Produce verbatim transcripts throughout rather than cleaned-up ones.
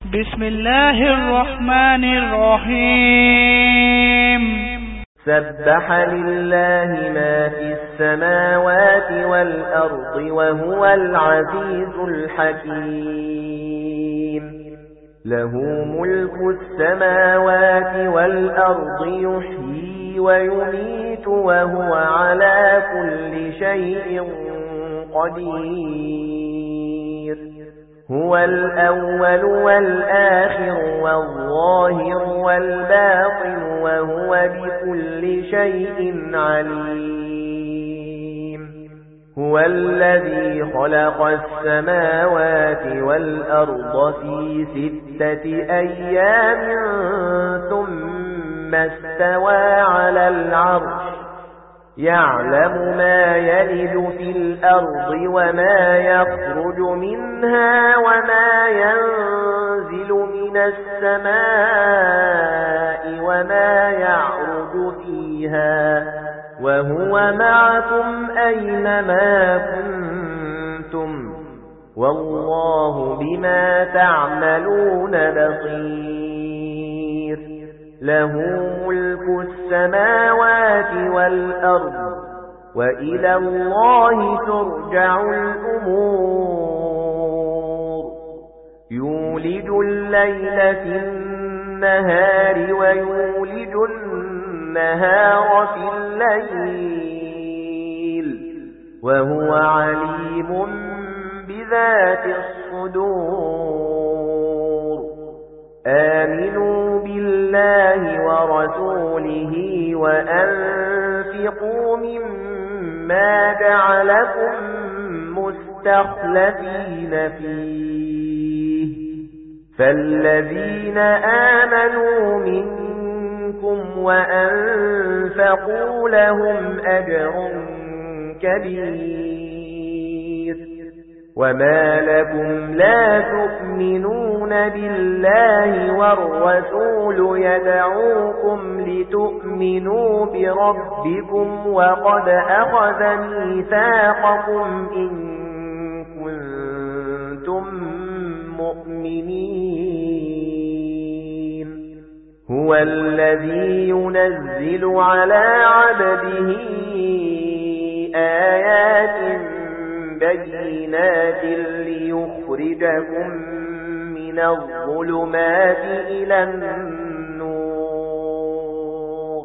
بسم الله الرحمن الرحيم سبح لله ما في السماوات والأرض وهو العزيز الحكيم له ملك السماوات والأرض يحيي ويميت وهو على كل شيء قدير هو الأول والآخر والظاهر والباطن وهو بكل شيء عليم هو الذي خلق السماوات والأرض في ستة أيام ثم استوى على العرش يعلم ما يلج في الأرض وما يخرج منها وما ينزل من السماء وما يعرج فيها وهو معكم أينما كنتم والله بما تعملون بصير له ملك السماوات والأرض وإلى الله ترجع الأمور يولج الليل في النهار ويولج النهار في الليل وهو عليم بذات الصدور آمنوا بالله ورسوله وأنفقوا مما جعلكم مستخلفين فيه فالذين آمنوا منكم وأنفقوا لهم أجر كبير وما لكم لا تؤمنون بالله والرسول يدعوكم لتؤمنوا بربكم وقد أخذ ميثاقكم إن كنتم مؤمنين هو الذي ينزل على عبده آيات بينات ليخرجكم من الظلمات إلى النور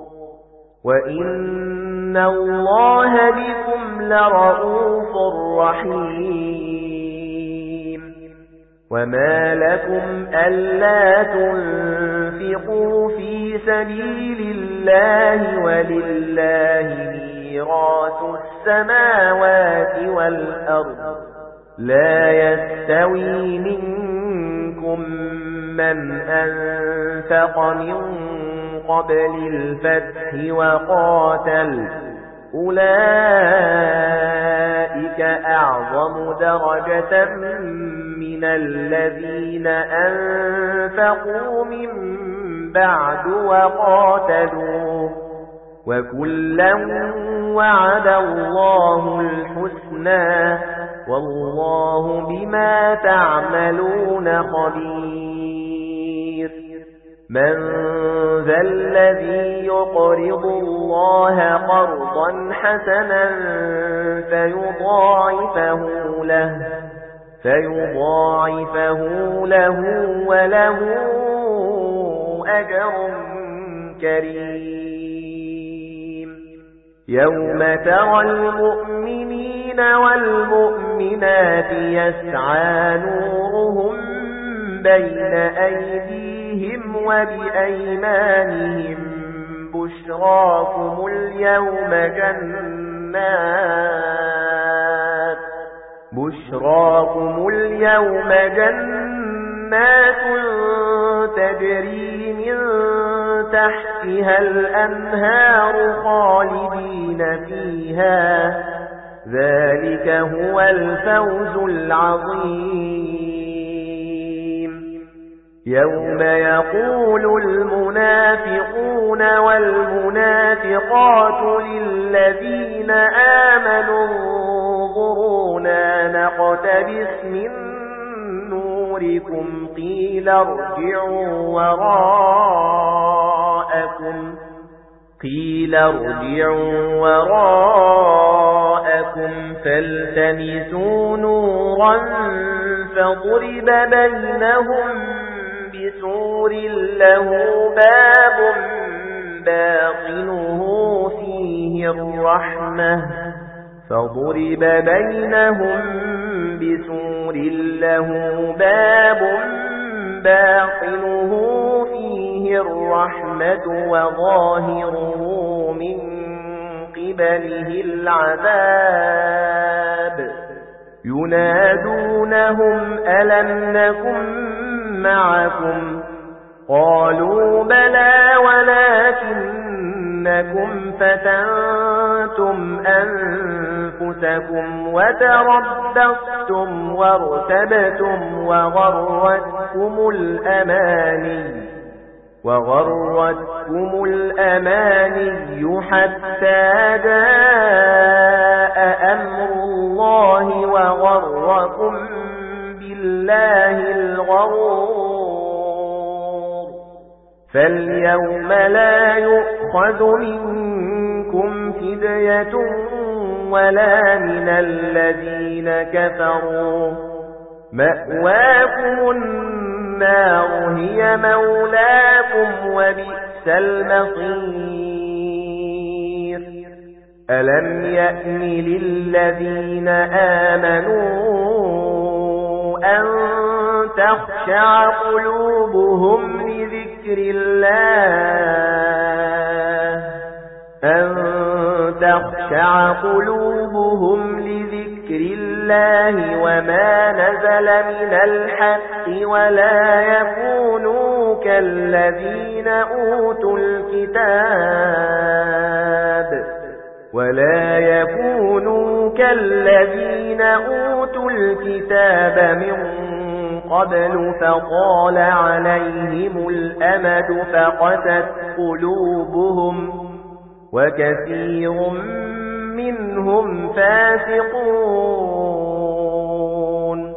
وإن الله بكم لرؤوف رحيم وما لكم ألا تنفقوا في سبيل الله ولله ميراث السماوات والأرض لا يستوي منكم من أنفق من قبل الفتح وقاتل أولئك أعظم درجة من الذين أنفقوا من بعد وقاتلوا وكلا وعد الله الحسنى والله بما تعملون خبير من ذا الذي يقرض الله قرضا حسنا فيضاعفه له فيضاعفه له وله أجر كريم يوم ترى المؤمنين والمؤمنات يسعى نورهم بين أيديهم وبأيمانهم بشراكم اليوم جنات بشراكم اليوم جنات تجري من تحتها الأنهار خالدين فيها ذلك هو الفوز العظيم يوم يقول المنافقون والمنافقات للذين آمنوا انظرونا نقتبس من نوركم دُبُورِكُمْ قِيلَ ارْجِعُوا وَرَاءَكُمْ قِيلَ ارْجِعُوا وَرَاءَكُمْ فَالْتَمِسُوا نُورًا فَضُرِبَ بَيْنَهُم بِسُورٍ لَّهُ بَابٌ باطنه فِيهِ الرَّحْمَةُ فَضُرِبَ بَيْنَهُم بِسُورٍ لَّهُ بَابٌ باطنه فِيهِ الرَّحْمَةُ وَظَاهِرُهُ مِن قِبَلِهِ الْعَذَابُ يُنَادُونَهُمْ أَلَمْ نَكُن مَّعَكُمْ قَالُوا بَلَى وَلَكِنَّكُمْ فَتَنتُمْ أَنفُسَكُمْ وَتَرَبَّصْتُمْ وَارْتَبْتُمْ وَغَرَّتْكُمُ الْأَمَانِيُّ وَغَرَّتْكُمُ الْأَمَانِيُّ حَتَّى جَاءَ أَمْرُ اللَّهِ وَغَرَّكُم بِاللَّهِ الْغَرُورُ فَالْيَوْمَ لَا يُؤْخَذُ مِنكُمْ فِدْيَةٌ وَلَا مِنَ الَّذِينَ كَفَرُوا مَأْوَاكُمُ النَّارُ هِيَ مَوْلَاكُمْ وَبِئْسَ الْمَصِيرُ أَلَمْ يَأْنِ لِلَّذِينَ آمَنُوا أَن تَخْشَعَ قُلُوبُهُمْ لِذِكْرِ اللَّهِ أَن تَخْشَعَ قُلُوبُهُمْ لِذِكْرِ اللَّهِ وَمَا نَزَلَ مِنَ الْحَقِّ وَلَا يَكُونُوا كَالَّذِينَ أُوتُوا الْكِتَابَ وَلَا يَكُونُوا كَالَّذِينَ أُوتُوا الْكِتَابَ مِنْ قَبْلُ فَطَالَ عَلَيْهِمُ الْأَمَدُ فَقَسَتْ قُلُوبُهُمْ وَكَثِيرٌ مِنْهُمْ فَاسِقُونَ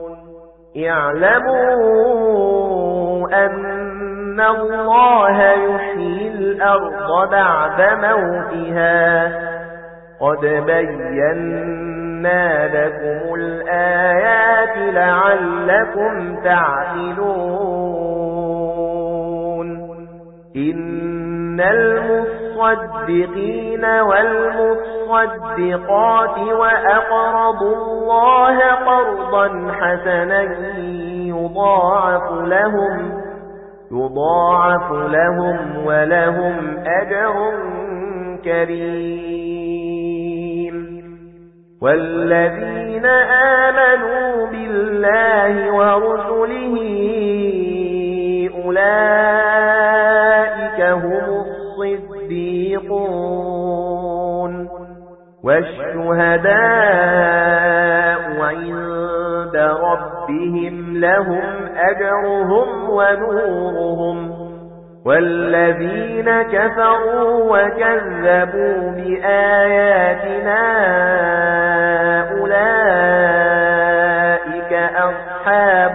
اعْلَمُوا أَنَّ اللَّهَ يُحْيِي الْأَرْضَ بَعْدَ مَوْتِهَا قَدْ بَيَّنَّا لَكُمُ الْآيَاتِ لَعَلَّكُمْ تَعْقِلُونَ إِنَّ الْمُصَّدِّقِينَ وَالْمُصَّدِّقَاتِ وَأَقْرَضُوا اللَّهَ قَرْضًا حَسَنًا يُضَاعَفُ لَهُمْ يُضَاعَفُ لَهُمْ وَلَهُمْ أَجْرٌ كَرِيمٌ وَالَّذِينَ آمَنُوا بِاللَّهِ وَرُسُلِهِ أُولَئِكَ هُمُ الصِّدِّيقُونَ وَالشُّهَدَاءُ عِندَ رَبِّهِمْ لَهُمْ أَجْرُهُمْ وَنُورُهُمْ وَالَّذِينَ كَفَرُوا وَكَذَّبُوا بِآيَاتِنَا أُولَئِكَ أَصْحَابُ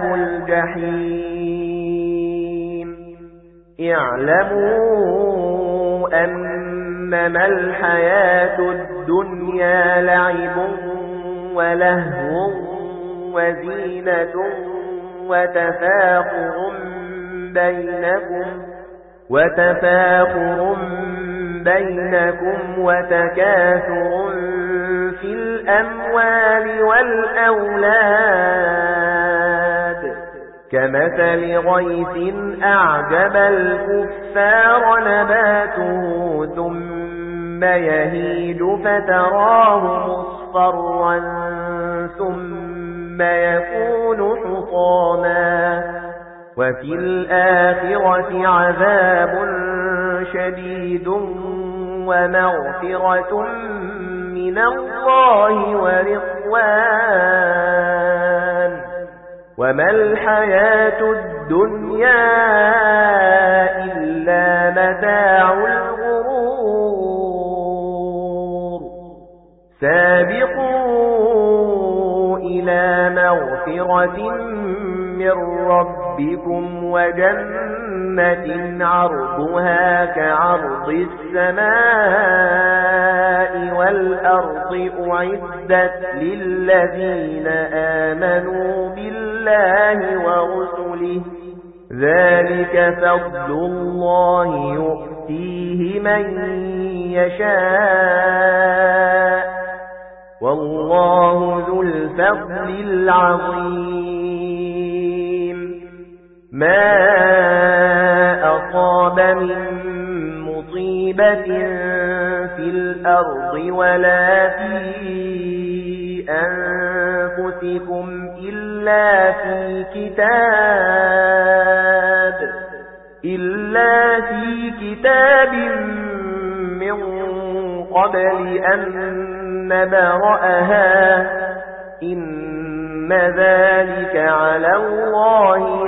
الْجَحِيمِ اعْلَمُوا أَنَّمَا الْحَيَاةُ الدُّنْيَا لَعِبٌ وَلَهْوٌ وَزِينَةٌ وَتَفَاخُرٌ بَيْنَكُمْ وَتَفَاخُرٌ بَيْنَكُمْ وَتَكَاثُرٌ فِي الْأَمْوَالِ وَالْأَوْلَادِ كَمَثَلِ غَيْثٍ أَعْجَبَ الْكُفَّارَ نَبَاتُهُ ثُمَّ يَهِيجُ فَتَرَاهُ مُصْفَرًّا ثُمَّ يَكُونُ حُطَامًا وَفِي الْآخِرَةِ عَذَابٌ شَدِيدٌ وَمَغْفِرَةٌ مِنَ اللَّهِ وَرِضْوَانٌ وَمَا الْحَيَاةُ الدُّنْيَا إِلَّا مَتَاعُ الْغُرُورِ سَابِقُوا إِلَى مَغْفِرَةٍ من ربكم وجنة عرضها كعرض السماء والأرض أعدت للذين آمنوا بالله ورسله ذلك فضل الله يؤتيه من يشاء والله ذو الفضل العظيم ما أصاب من مصيبة في الأرض ولا في أنفسكم إلا في كتاب إلا في كتاب من قبل أن نبرأها إن ذلك على الله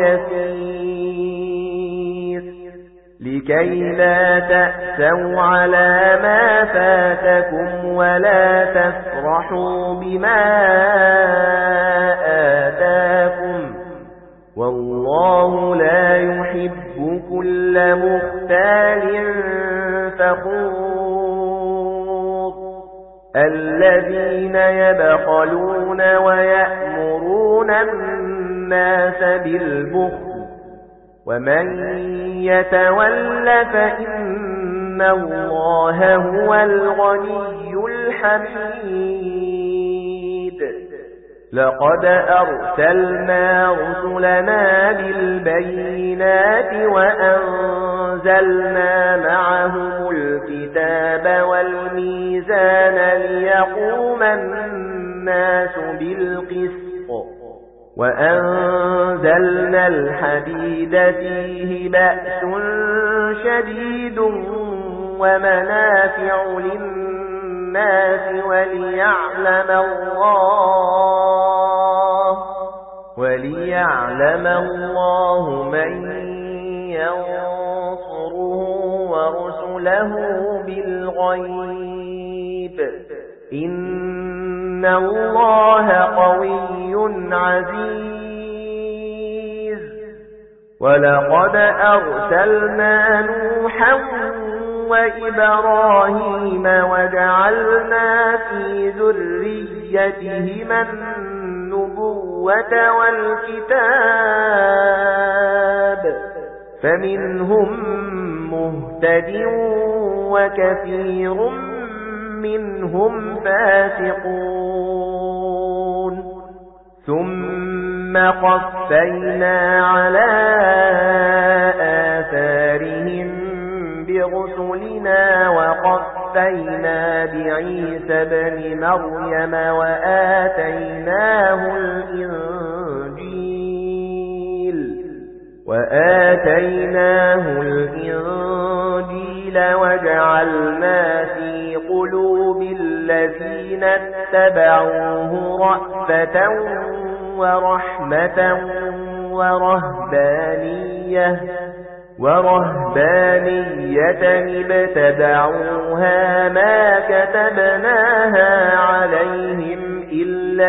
يسير لكي لا تأسوا على ما فاتكم ولا تفرحوا بما آتاكم والله لا يحب كل مختال فخور الذين يبخلون ويأمرون الناس بالبخل ومن يتول فإن الله هو الغني الحميد لقد أرسلنا رسلنا بالبينات وأنزلنا معهم الكتاب والميزان ليقوم الناس بالقسط وأنزلنا الحديد فيه بأس شديد ومنافع للناس وليعلم الله وليعلم الله من ينصره ورسله بالغيب إن الله قوي عزيز ولقد أرسلنا نوحا وإبراهيم وجعلنا في ذريتهما النبوة والكتاب فمنهم مهتد وكثير منهم فاسقون ثم قفينا على آثارهم برسلنا وقفينا بعيسى ابن مريم وآتيناه الإنجيل وآتيناه الإنجيل وجعلنا في قلوب الذين اتبعوه رأفة ورحمة ورهبانية ورهبانية ابتدعوها ما كتبناها عليهم إلا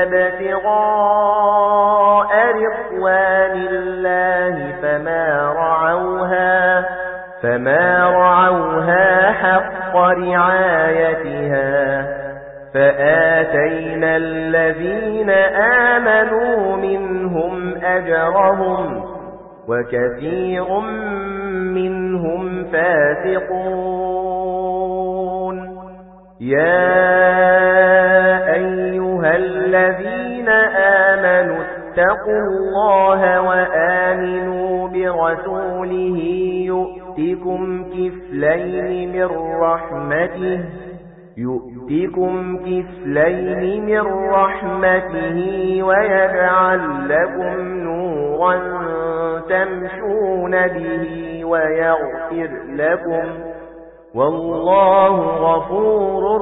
ابتغاء رضوان الله فما رعوها فما رعوها حق رعايتها فآتينا الذين آمنوا منهم أجرهم وكثير منهم فاسقون يا أيها الذين آمنوا اتقوا الله وآمنوا برسوله يؤتكم كفلين من رحمته يؤتكم كفلين من رحمته ويجعل لكم نورا تمشون به ويغفر لكم والله غفور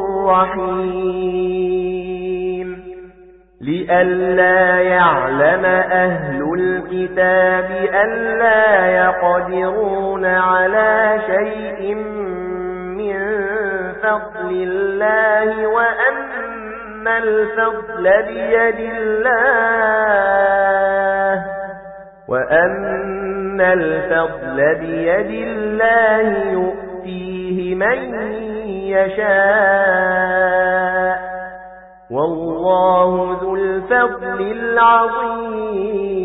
رحيم لئلا يعلم أهل الكتاب ألا يقدرون على شيء من فضل الله وأن الفضل بيد الله وأن الفضل بيد الله يؤتيه من يشاء والله ذو الفضل العظيم